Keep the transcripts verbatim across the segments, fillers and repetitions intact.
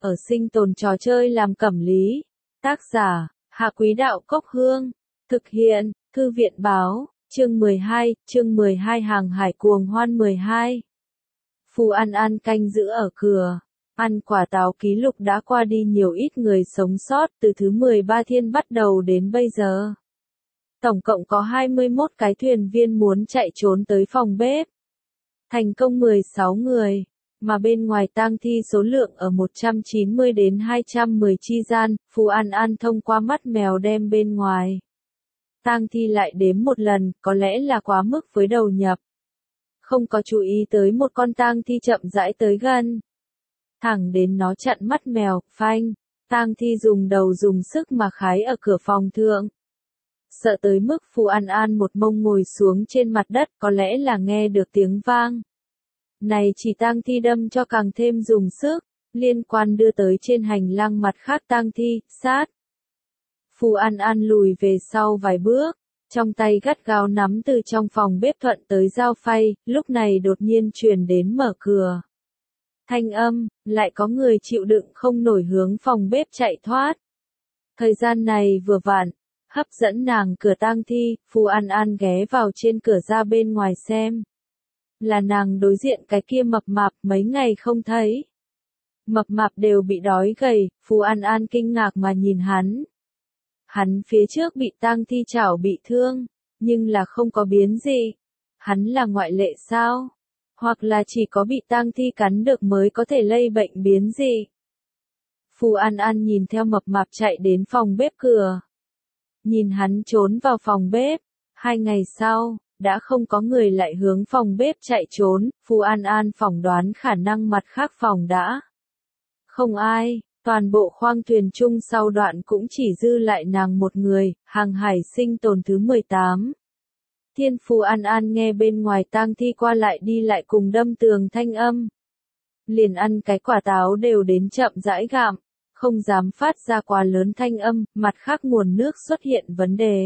ở sinh tồn trò chơi làm cẩm lý. Tác giả, Hạ Quý Đạo Cốc Hương. Thực hiện, Thư viện Báo, chương mười hai, chương mười hai Hàng hải cuồng hoan mười hai. Phù An An canh giữ ở cửa. Ăn quả táo kỷ lục đã qua đi nhiều ít người sống sót từ thứ mười ba thiên bắt đầu đến bây giờ. Tổng cộng có hai mươi mốt cái thuyền viên muốn chạy trốn tới phòng bếp. Thành công mười sáu người, mà bên ngoài tang thi số lượng ở một trăm chín mươi đến hai trăm mười chi gian, Phù An An thông qua mắt mèo đem bên ngoài. Tang thi lại đếm một lần, có lẽ là quá mức với đầu nhập. Không có chú ý tới một con tang thi chậm rãi tới gần. Thẳng đến nó chặn mắt mèo, phanh, tang thi dùng đầu dùng sức mà khái ở cửa phòng thượng. Sợ tới mức Phù An An một mông ngồi xuống trên mặt đất, có lẽ là nghe được tiếng vang. Này chỉ tang thi đâm cho càng thêm dùng sức, liên quan đưa tới trên hành lang mặt khác tang thi, sát. Phù An An lùi về sau vài bước, trong tay gắt gao nắm từ trong phòng bếp thuận tới dao phay, lúc này đột nhiên truyền đến mở cửa. Thanh âm, lại có người chịu đựng không nổi hướng phòng bếp chạy thoát. Thời gian này vừa vặn, hấp dẫn nàng cửa tang thi, Phù An An ghé vào trên cửa ra bên ngoài xem. Là nàng đối diện cái kia mập mạp mấy ngày không thấy. Mập mạp đều bị đói gầy, Phù An An kinh ngạc mà nhìn hắn. Hắn phía trước bị tang thi chảo bị thương, nhưng là không có biến gì. Hắn là ngoại lệ sao? Hoặc là chỉ có bị tang thi cắn được mới có thể lây bệnh biến gì? Phù An An nhìn theo mập mạp chạy đến phòng bếp cửa. Nhìn hắn trốn vào phòng bếp. Hai ngày sau, đã không có người lại hướng phòng bếp chạy trốn, Phù An An phỏng đoán khả năng mặt khác phòng đã. Không ai, toàn bộ khoang thuyền chung sau đoạn cũng chỉ dư lại nàng một người, hàng hải sinh tồn thứ mười tám. Thiên Phù An An nghe bên ngoài tang thi qua lại đi lại cùng đâm tường thanh âm. Liền ăn cái quả táo đều đến chậm rãi gặm, không dám phát ra quá lớn thanh âm, mặt khác nguồn nước xuất hiện vấn đề.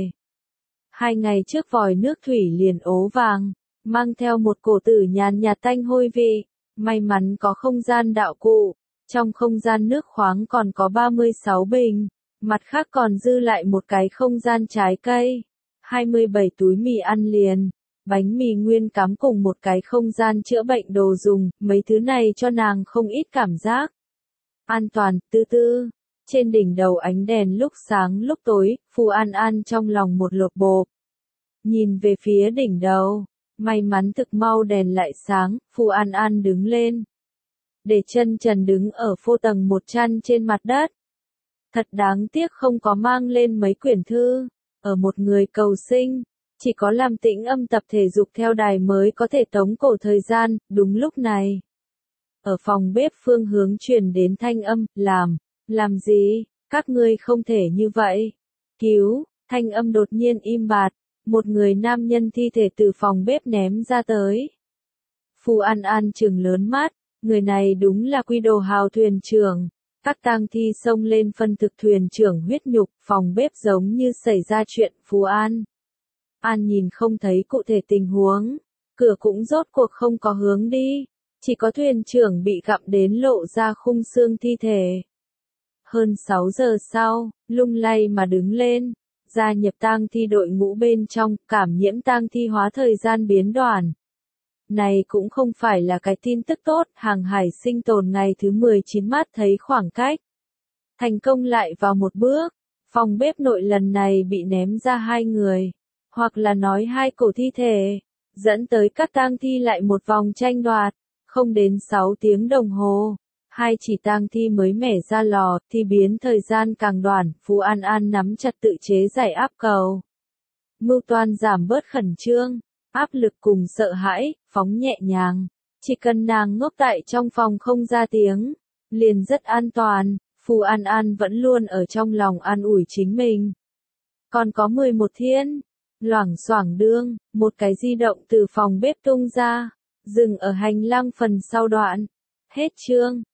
Hai ngày trước vòi nước thủy liền ố vàng, mang theo một cổ tử nhàn nhạt tanh hôi vị, may mắn có không gian đạo cụ, trong không gian nước khoáng còn có ba mươi sáu bình, mặt khác còn dư lại một cái không gian trái cây, hai mươi bảy túi mì ăn liền, bánh mì nguyên cám cùng một cái không gian chữa bệnh đồ dùng, mấy thứ này cho nàng không ít cảm giác. An toàn, tư tư. Trên đỉnh đầu ánh đèn lúc sáng lúc tối, Phù An An trong lòng một lột bộp. Nhìn về phía đỉnh đầu, may mắn thực mau đèn lại sáng, Phù An An đứng lên. Để chân trần đứng ở phô tầng một chăn trên mặt đất. Thật đáng tiếc không có mang lên mấy quyển thư, ở một người cầu sinh, chỉ có làm tĩnh âm tập thể dục theo đài mới có thể tống cổ thời gian, đúng lúc này. Ở phòng bếp phương hướng truyền đến thanh âm, làm, làm gì, các ngươi không thể như vậy. Cứu, thanh âm đột nhiên im bặt, một người nam nhân thi thể từ phòng bếp ném ra tới. Phù An An trừng lớn mắt, người này đúng là Quy Đồ Hào thuyền trưởng. Các tang thi xông lên phân thực thuyền trưởng huyết nhục, phòng bếp giống như xảy ra chuyện, Phù An. An nhìn không thấy cụ thể tình huống, cửa cũng rốt cuộc không có hướng đi. Chỉ có thuyền trưởng bị gặm đến lộ ra khung xương thi thể. Hơn sáu giờ sau, lung lay mà đứng lên, gia nhập tang thi đội ngũ bên trong, cảm nhiễm tang thi hóa thời gian biến đoạn. Này cũng không phải là cái tin tức tốt, hàng hải sinh tồn ngày thứ mười chín mắt thấy khoảng cách. Thành công lại vào một bước, phòng bếp nội lần này bị ném ra hai người, hoặc là nói hai cổ thi thể, dẫn tới các tang thi lại một vòng tranh đoạt. Không đến sáu tiếng đồng hồ, hai chỉ tang thi mới mẻ ra lò, thì biến thời gian càng đoạn, Phù An An nắm chặt tự chế giải áp cầu. Mưu toan giảm bớt khẩn trương, áp lực cùng sợ hãi, phóng nhẹ nhàng. Chỉ cần nàng ngốc tại trong phòng không ra tiếng, liền rất an toàn, Phù An An vẫn luôn ở trong lòng an ủi chính mình. Còn có mười một thiên, loảng xoảng đương, một cái di động từ phòng bếp tung ra. Dừng ở hành lang phần sau đoạn. Hết chương.